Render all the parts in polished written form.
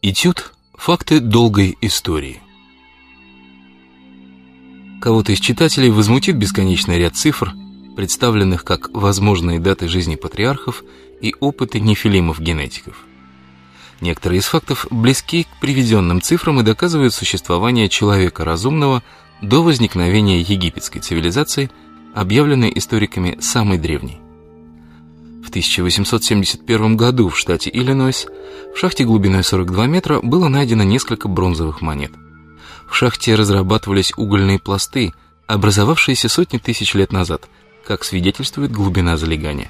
Этюд «Факты долгой истории». Кого-то из читателей возмутит бесконечный ряд цифр, представленных как возможные даты жизни патриархов и опыты нефилимов-генетиков. Некоторые из фактов близки к приведенным цифрам и доказывают существование человека разумного до возникновения египетской цивилизации, объявленной историками самой древней. В 1871 году в штате Иллинойс в шахте глубиной 42 метра было найдено несколько бронзовых монет. В шахте разрабатывались угольные пласты, образовавшиеся сотни тысяч лет назад, как свидетельствует глубина залегания.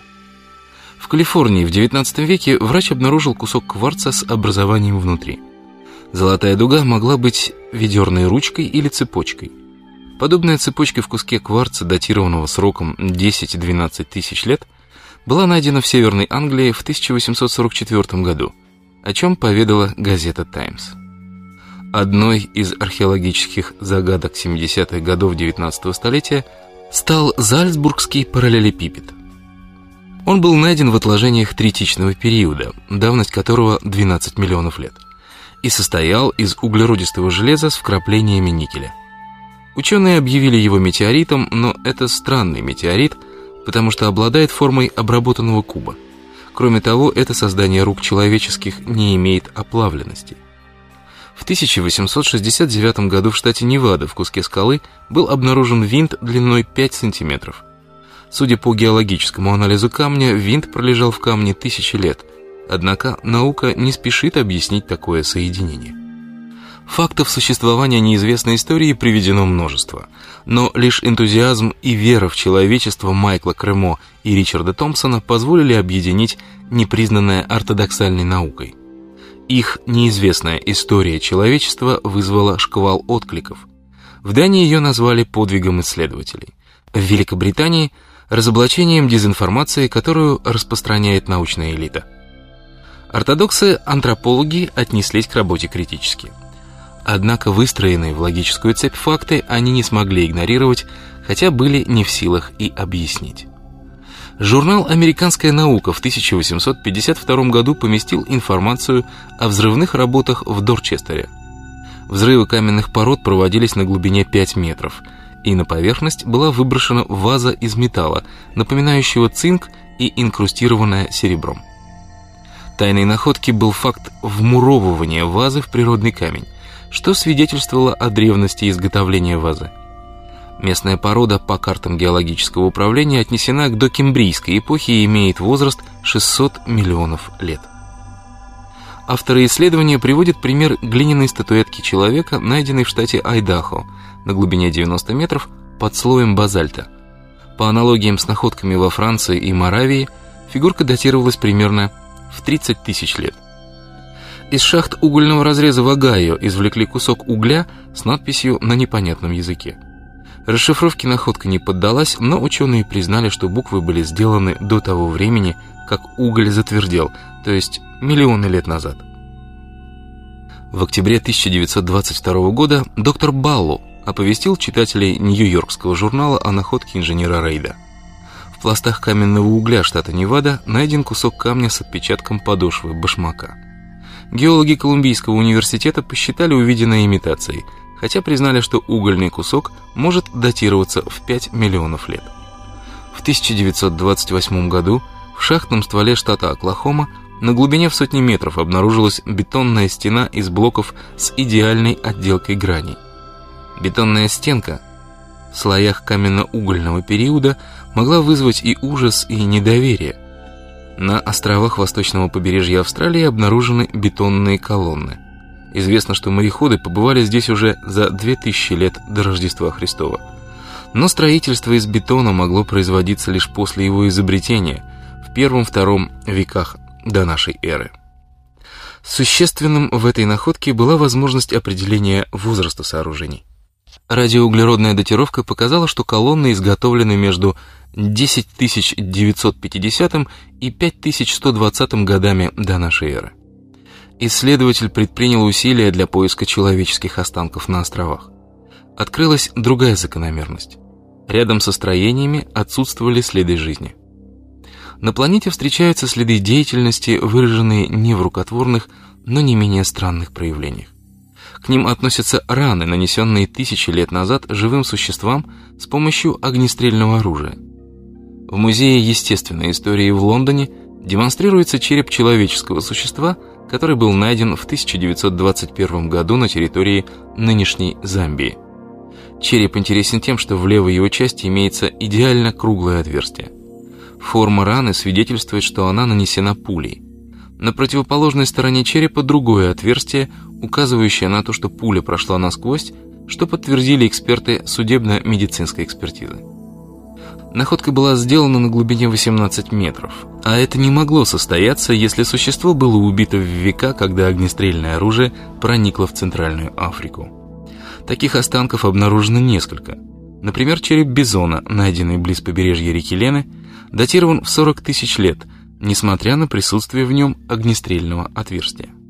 В Калифорнии в XIX веке врач обнаружил кусок кварца с образованием внутри. Золотая дуга могла быть ведерной ручкой или цепочкой. Подобная цепочка в куске кварца, датированного сроком 10-12 тысяч лет, была найдена в Северной Англии в 1844 году, о чем поведала газета «Таймс». Одной из археологических загадок 70-х годов XIX столетия стал Зальцбургский параллелепипед. Он был найден в отложениях третичного периода, давность которого 12 миллионов лет, и состоял из углеродистого железа с вкраплениями никеля. Ученые объявили его метеоритом, но это странный метеорит, потому что обладает формой обработанного куба. Кроме того, это создание рук человеческих не имеет оплавленности. В 1869 году в штате Невада в куске скалы был обнаружен винт длиной 5 сантиметров. Судя по геологическому анализу камня, винт пролежал в камне тысячи лет, однако наука не спешит объяснить такое соединение. Фактов существования неизвестной истории приведено множество, но лишь энтузиазм и вера в человечество Майкла Кремо и Ричарда Томпсона позволили объединить непризнанное ортодоксальной наукой. Их неизвестная история человечества вызвала шквал откликов. В Дании ее назвали подвигом исследователей. В Великобритании – разоблачением дезинформации, которую распространяет научная элита. Ортодоксы-антропологи отнеслись к работе критически. Однако выстроенные в логическую цепь факты они не смогли игнорировать, хотя были не в силах и объяснить. Журнал «Американская наука» в 1852 году поместил информацию о взрывных работах в Дорчестере. Взрывы каменных пород проводились на глубине 5 метров, и на поверхность была выброшена ваза из металла, напоминающего цинк и инкрустированная серебром. Тайной находки был факт вмуровывания вазы в природный камень, что свидетельствовало о древности изготовления вазы. Местная порода по картам геологического управления отнесена к докембрийской эпохе и имеет возраст 600 миллионов лет. Авторы исследования приводят пример глиняной статуэтки человека, найденной в штате Айдахо на глубине 90 метров под слоем базальта. По аналогиям с находками во Франции и Моравии, фигурка датировалась примерно в 30 тысяч лет. Из шахт угольного разреза в Огайо извлекли кусок угля с надписью на непонятном языке. Расшифровке находка не поддалась, но ученые признали, что буквы были сделаны до того времени, как уголь затвердел, то есть миллионы лет назад. В октябре 1922 года доктор Баллу оповестил читателей Нью-Йоркского журнала о находке инженера Рейда. В пластах каменного угля штата Невада найден кусок камня с отпечатком подошвы башмака. Геологи Колумбийского университета посчитали увиденное имитацией, хотя признали, что угольный кусок может датироваться в 5 миллионов лет. В 1928 году в шахтном стволе штата Оклахома на глубине в сотни метров обнаружилась бетонная стена из блоков с идеальной отделкой граней. Бетонная стенка в слоях каменно-угольного периода могла вызвать и ужас, и недоверие. На островах восточного побережья Австралии обнаружены бетонные колонны. Известно, что мореходы побывали здесь уже за 2000 лет до Рождества Христова. Но строительство из бетона могло производиться лишь после его изобретения, в первом-втором веках до нашей эры. Существенным в этой находке была возможность определения возраста сооружений. Радиоуглеродная датировка показала, что колонны изготовлены между 10950 и 5120 годами до нашей эры. Исследователь предпринял усилия для поиска человеческих останков на островах. Открылась другая закономерность. Рядом со строениями отсутствовали следы жизни. На планете встречаются следы деятельности, выраженные не в рукотворных, но не менее странных проявлениях. К ним относятся раны, нанесенные тысячи лет назад живым существам с помощью огнестрельного оружия. В Музее естественной истории в Лондоне демонстрируется череп человеческого существа, который был найден в 1921 году на территории нынешней Замбии. Череп интересен тем, что в левой его части имеется идеально круглое отверстие. Форма раны свидетельствует, что она нанесена пулей. На противоположной стороне черепа другое отверстие, указывающее на то, что пуля прошла насквозь, что подтвердили эксперты судебно-медицинской экспертизы. Находка была сделана на глубине 18 метров, а это не могло состояться, если существо было убито в века, когда огнестрельное оружие проникло в Центральную Африку. Таких останков обнаружено несколько. Например, череп бизона, найденный близ побережья реки Лены, датирован в 40 тысяч лет, несмотря на присутствие в нем огнестрельного отверстия.